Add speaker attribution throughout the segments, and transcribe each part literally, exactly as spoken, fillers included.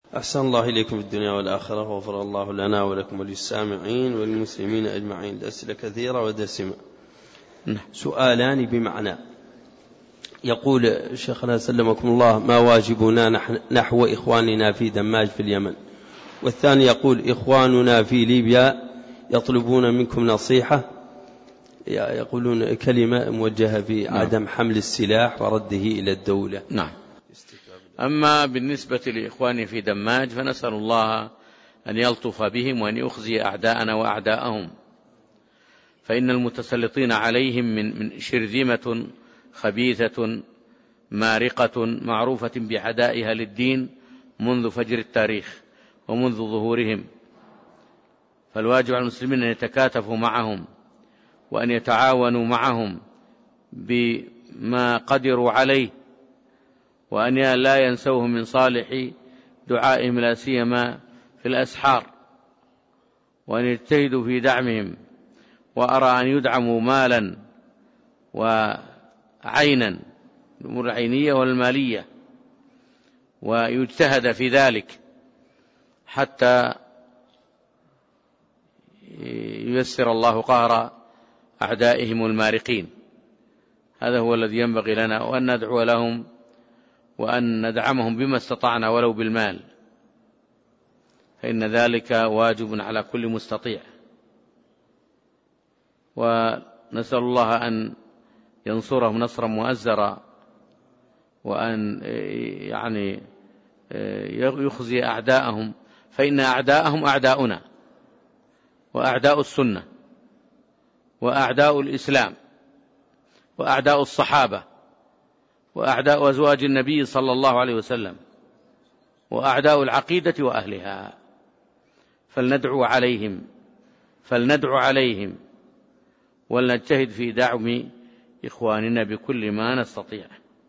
Speaker 1: أحسن الله إليكم في الدنيا والآخرة، وغفر الله لنا ولكم وللسامعين وللمسلمين أجمعين. الأسئلة كثيرة ودسمة. سؤالان بمعنى. يقول شيخنا سلمكم الله: ما واجبنا نحو إخواننا في دماج في اليمن؟ والثاني يقول: إخواننا في ليبيا يطلبون منكم نصيحة، يقولون كلمة موجهة في عدم حمل السلاح ورده إلى الدولة.
Speaker 2: نعم. أما بالنسبة لإخواني في دماج فنسأل الله أن يلطف بهم وأن يخزي أعداءنا وأعداءهم، فإن المتسلطين عليهم من من شرذمة خبيثة مارقة معروفة بعدائها للدين منذ فجر التاريخ ومنذ ظهورهم، فالواجب على المسلمين أن يتكاتفوا معهم وأن يتعاونوا معهم بما قدروا عليه، وأن لا ينسوهم من صالح دعائهم لا سيما في الأسحار، وأن يجتهدوا في دعمهم. وأرى أن يدعموا مالا وعينا، الأمور العينية والمالية، ويجتهد في ذلك حتى ييسر الله قهر أعدائهم المارقين. هذا هو الذي ينبغي لنا، وأن ندعو لهم وأن ندعمهم بما استطعنا ولو بالمال، فإن ذلك واجب على كل مستطيع. ونسأل الله أن ينصرهم نصرا مؤزرا، وأن يعني يخزي أعداءهم، فإن أعداءهم أعداؤنا وأعداء السنة وأعداء الإسلام وأعداء الصحابة وأعداء أزواج النبي صلى الله عليه وسلم وأعداء العقيدة وأهلها، فلندعو عليهم فلندعو عليهم ولنجتهد في دعم إخواننا بكل ما نستطيع.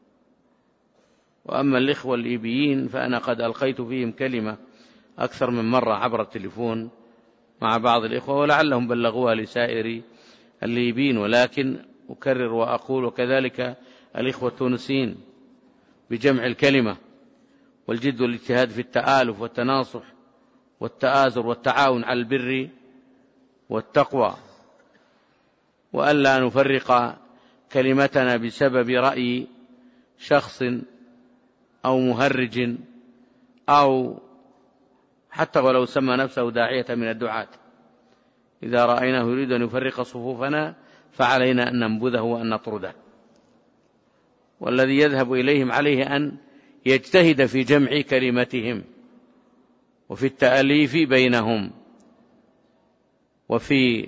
Speaker 2: وأما الإخوة الليبيين فأنا قد ألقيت فيهم كلمة أكثر من مرة عبر التليفون مع بعض الإخوة، ولعلهم بلغوها لسائر الليبيين، ولكن أكرر وأقول وكذلك الإخوة التونسيين بجمع الكلمة والجد والاجتهاد في التآلف والتناصح والتآزر والتعاون على البر والتقوى، وألا نفرق كلمتنا بسبب رأي شخص أو مهرج أو حتى ولو سمى نفسه داعية من الدعاة. إذا رأيناه يريد أن يفرق صفوفنا فعلينا أن ننبذه وأن نطرده، والذي يذهب إليهم عليه أن يجتهد في جمع كلمتهم وفي التأليف بينهم وفي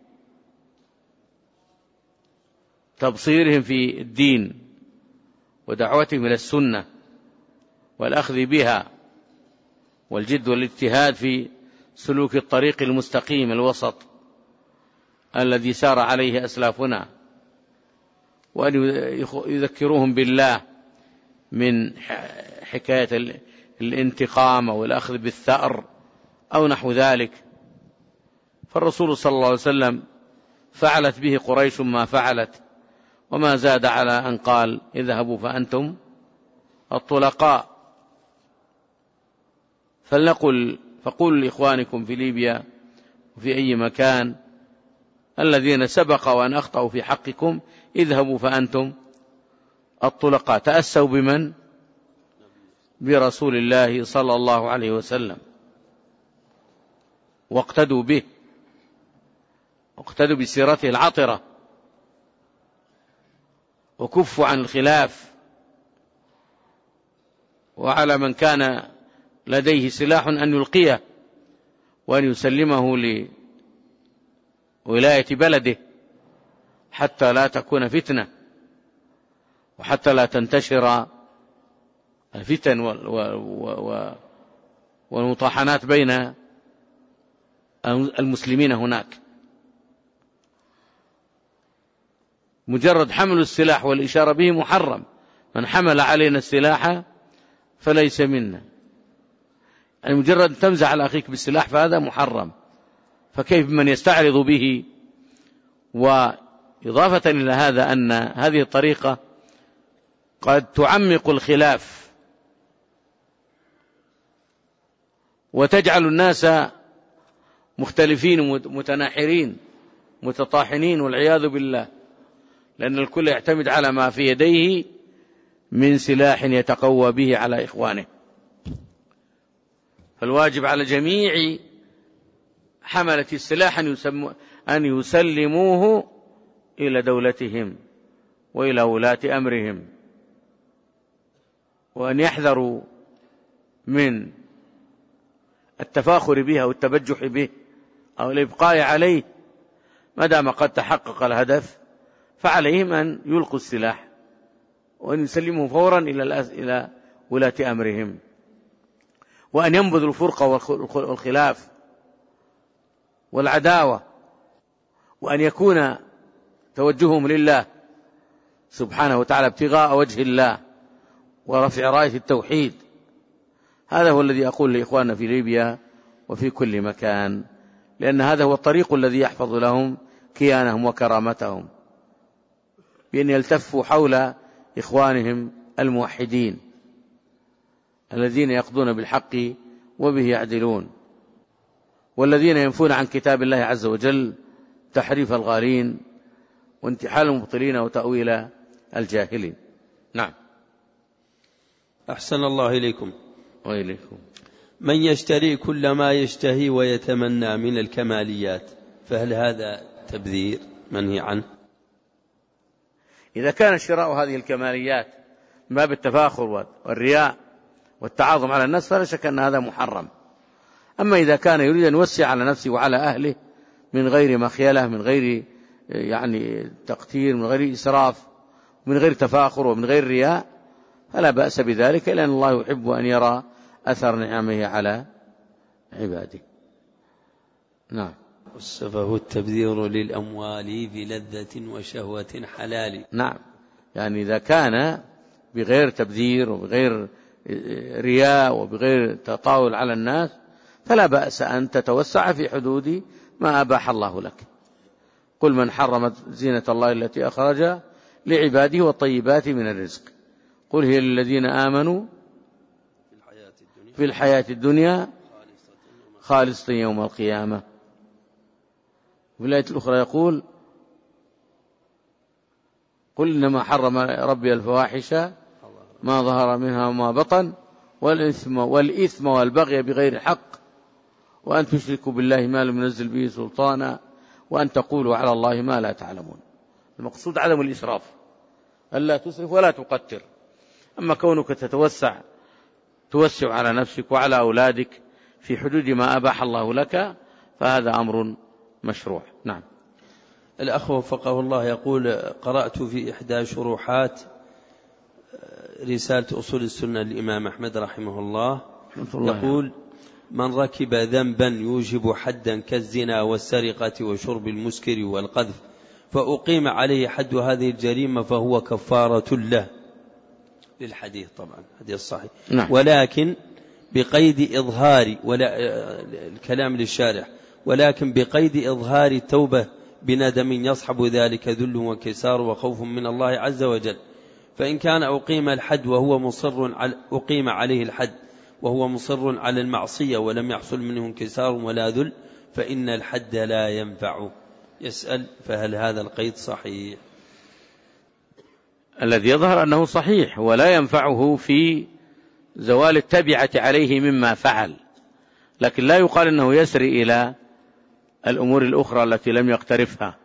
Speaker 2: تبصيرهم في الدين ودعوتهم إلى السنة والأخذ بها والجد والاجتهاد في سلوك الطريق المستقيم الوسط الذي سار عليه أسلافنا، وأن يذكروهم بالله من حكاية الانتقام أو الأخذ بالثأر أو نحو ذلك. فالرسول صلى الله عليه وسلم فعلت به قريش ما فعلت، وما زاد على أن قال: اذهبوا فأنتم الطلقاء. فلنقل فقولوا لإخوانكم في ليبيا وفي أي مكان الذين سبق وأن أخطأوا في حقكم: اذهبوا فأنتم الطلقاء. تأسوا بمن؟ برسول الله صلى الله عليه وسلم، واقتدوا به، واقتدوا بسيرته العطرة، وكفوا عن الخلاف. وعلى من كان لديه سلاح أن يلقيه وأن يسلمه لولاية بلده حتى لا تكون فتنة، وحتى لا تنتشر الفتن والمطاحنات بين المسلمين هناك. مجرد حمل السلاح والإشارة به محرم، من حمل علينا السلاح فليس منا. يعني مجرد تمزح على أخيك بالسلاح فهذا محرم، فكيف من يستعرض به؟ وإضافة إلى هذا أن هذه الطريقة قد تعمق الخلاف وتجعل الناس مختلفين متناحرين متطاحنين والعياذ بالله، لأن الكل يعتمد على ما في يديه من سلاح يتقوى به على إخوانه. فالواجب على جميع حملة السلاح أن يسلموه إلى دولتهم وإلى ولاة أمرهم، وأن يحذروا من التفاخر به أو التبجح به أو الإبقاء عليه. ما دام قد تحقق الهدف فعليهم أن يلقوا السلاح وأن يسلموا فورا إلى ولاة أمرهم، وأن ينبذوا الفرقة والخلاف والعداوة، وأن يكون توجههم لله سبحانه وتعالى ابتغاء وجه الله ورفع راية التوحيد. هذا هو الذي أقول لإخواننا في ليبيا وفي كل مكان، لأن هذا هو الطريق الذي يحفظ لهم كيانهم وكرامتهم، بأن يلتفوا حول إخوانهم الموحدين الذين يقضون بالحق وبه يعدلون، والذين ينفون عن كتاب الله عز وجل تحريف الغالين وانتحال المبطلين وتأويل الجاهلين. نعم.
Speaker 1: أحسن الله إليكم.
Speaker 2: وإليكم.
Speaker 1: من يشتري كل ما يشتهي ويتمنى من الكماليات، فهل هذا تبذير منهي عنه؟
Speaker 2: إذا كان شراء هذه الكماليات من باب التفاخر والرياء والتعاظم على الناس فلا شك أن هذا محرم. أما إذا كان يريد أن يوسع على نفسه وعلى أهله من غير مخيلة، من غير يعني تقتير، من غير إسراف، من غير تفاخر ومن غير رياء، فلا بأس بذلك، لأن الله يحب أن يرى أثر نعمه على عباده. نعم.
Speaker 1: والسفه التبذير للأموال بلذة وشهوة حلال.
Speaker 2: نعم، يعني إذا كان بغير تبذير وبغير رياء وبغير تطاول على الناس فلا بأس أن تتوسع في حدود ما أباح الله لك. قل من حرم زينة الله التي أخرج لعباده والطيبات من الرزق، قل هي للذين آمنوا في الحياة الدنيا خالصة يوم القيامة. في الآية الأخرى يقول قل إنما حرم ربي الفواحش ما ظهر منها وما بطن والإثم والإثم والبغي بغير حق وأن تشركوا بالله ما لم ينزل به سلطانا وأن تقولوا على الله ما لا تعلمون. المقصود عدم الإسراف، ألا تسرف ولا تقتر. أما كونك تتوسع توسع على نفسك وعلى أولادك في حدود ما أباح الله لك فهذا أمر مشروع. نعم.
Speaker 1: الأخ وفقه الله يقول قرأت في إحدى شروحات رسالة أصول السنة للإمام أحمد رحمه الله يقول من ركب ذنبا يوجب حدا كالزنا والسرقة وشرب المسكر والقذف فأقيم عليه حد هذه الجريمة فهو كفارة له، للحديث طبعا حديث صحيح.
Speaker 2: نعم.
Speaker 1: ولكن بقيد إظهار ولا الكلام للشارح ولكن بقيد إظهار التوبة بندم يصحب ذلك ذل وكسار وخوف من الله عز وجل. فإن كان أقيم الحد وهو مصر على أقيم عليه الحد وهو مصر على المعصية ولم يحصل منه انكسار ولا ذل فإن الحد لا ينفع. يسأل فهل هذا القيد صحيح؟
Speaker 2: الذي يظهر أنه صحيح ولا ينفعه في زوال التبعة عليه مما فعل، لكن لا يقال أنه يسري إلى الأمور الأخرى التي لم يقترفها.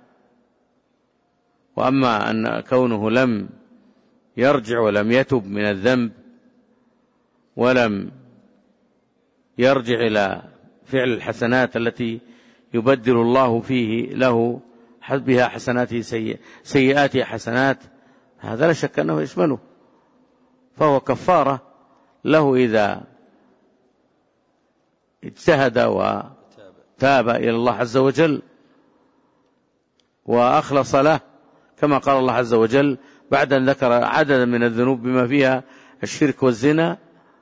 Speaker 2: وأما أن كونه لم يرجع ولم يتب من الذنب ولم يرجع إلى فعل الحسنات التي يبدل الله فيه له بها حسناته سيئاته حسنات، هذا لا شك أنه يشمله، فهو كفارة له إذا اجتهد وتاب إلى الله عز وجل وأخلص له، كما قال الله عز وجل بعد أن ذكر عددا من الذنوب بما فيها الشرك والزنا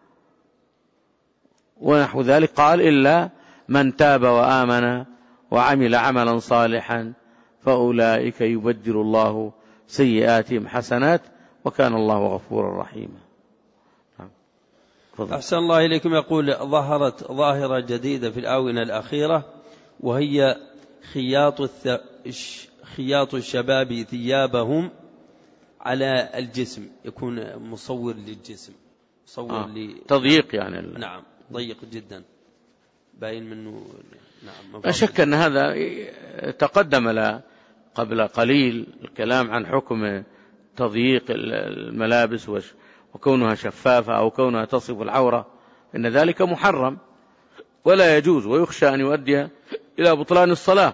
Speaker 2: ونحو ذلك قال إلا من تاب وآمن وعمل عملا صالحا فأولئك يبدل الله سيئاتهم حسنات وكان الله غفورا رحيما.
Speaker 1: أحسن الله إليكم. يقول ظهرت ظاهرة جديدة في الآونة الأخيرة وهي خياط الث... خياط الشباب ثيابهم على الجسم، يكون مصور للجسم، مصور
Speaker 2: آه.
Speaker 1: ل...
Speaker 2: تضييق يعني ال...
Speaker 1: نعم ضيق جدا باين منه. نعم
Speaker 2: لا شك أن هذا تقدم لا قبل قليل الكلام عن حكم تضييق الملابس وكونها شفافة أو كونها تصف العورة، إن ذلك محرم ولا يجوز، ويخشى أن يؤدي إلى بطلان الصلاة.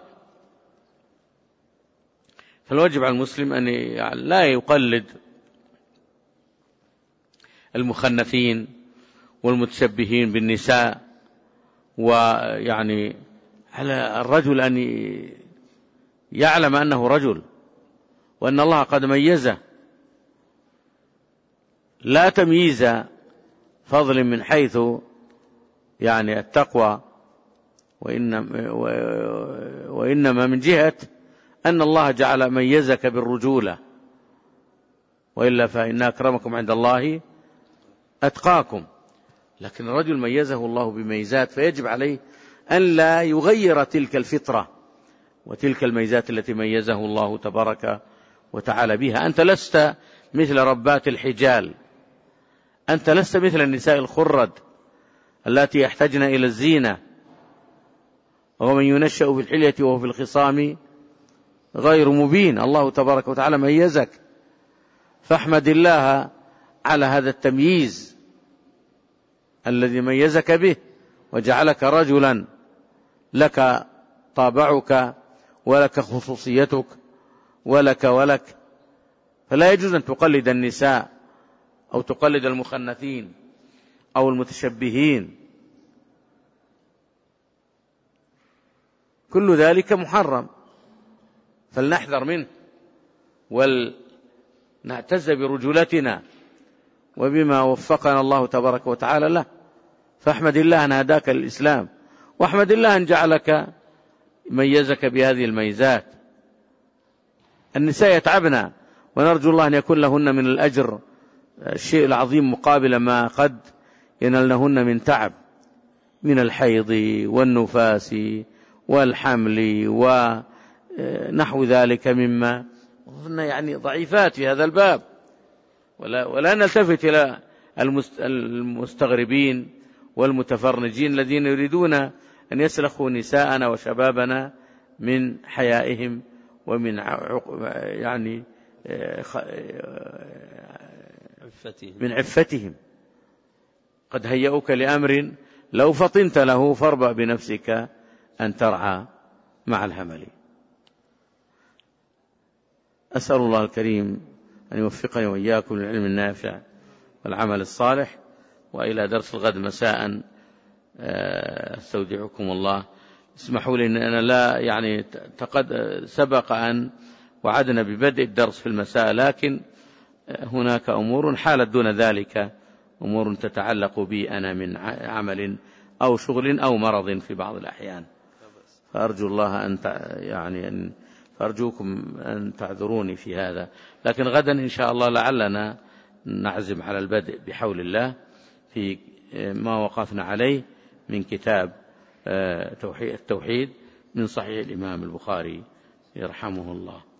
Speaker 2: فالواجب على المسلم أن لا يقلد المخنثين والمتشبهين بالنساء، ويعني على الرجل أن يعلم أنه رجل وأن الله قد ميزه، لا تمييز فضل من حيث يعني التقوى، وإنما من جهة أن الله جعل ميزك بالرجولة، وإلا فإن أكرمكم عند الله أتقاكم. لكن الرجل ميزه الله بميزات، فيجب عليه أن لا يغير تلك الفطرة وتلك الميزات التي ميزه الله تبارك وتعالى بها. أنت لست مثل ربات الحجال، أنت لست مثل النساء الخرد التي يحتاجن إلى الزينة، ومن ينشأ في الحلية وهو في الخصام غير مبين. الله تبارك وتعالى ميزك، فاحمد الله على هذا التمييز الذي ميزك به وجعلك رجلا، لك طابعك ولك خصوصيتك ولك ولك. فلا يجوز أن تقلد النساء أو تقلد المخنثين أو المتشبهين، كل ذلك محرم، فلنحذر منه ولنعتز برجولتنا وبما وفقنا الله تبارك وتعالى له. فاحمد الله أن هداك الإسلام، واحمد الله أن جعلك ميزك بهذه الميزات. النساء يتعبنا، ونرجو الله أن يكون لهن من الأجر الشيء العظيم مقابل ما قد ينالهن من تعب من الحيض والنفاس والحمل ونحو ذلك مما هن يعني ضعيفات في هذا الباب. ولا, ولا نلتفت إلى المستغربين والمتفرنجين الذين يريدون أن يسلخوا نساءنا وشبابنا من حيائهم ومن يعني من عفتهم. قد هيئوك لأمر لو فطنت له فاربأ بنفسك أن ترعى مع الهمل. أسأل الله الكريم أن يوفقني وإياكم للعلم النافع والعمل الصالح. وإلى درس الغد مساء استودعكم الله. اسمحوا لي أن أنا لا يعني تقد سبق أن وعدنا ببدء الدرس في المساء، لكن هناك أمور حالت دون ذلك، أمور تتعلق بي أنا من عمل أو شغل أو مرض في بعض الأحيان، فأرجو الله أن يعني أن فأرجوكم أن تعذروني في هذا. لكن غدا إن شاء الله لعلنا نعزم على البدء بحول الله في ما وقفنا عليه من كتاب التوحيد من صحيح الإمام البخاري يرحمه الله.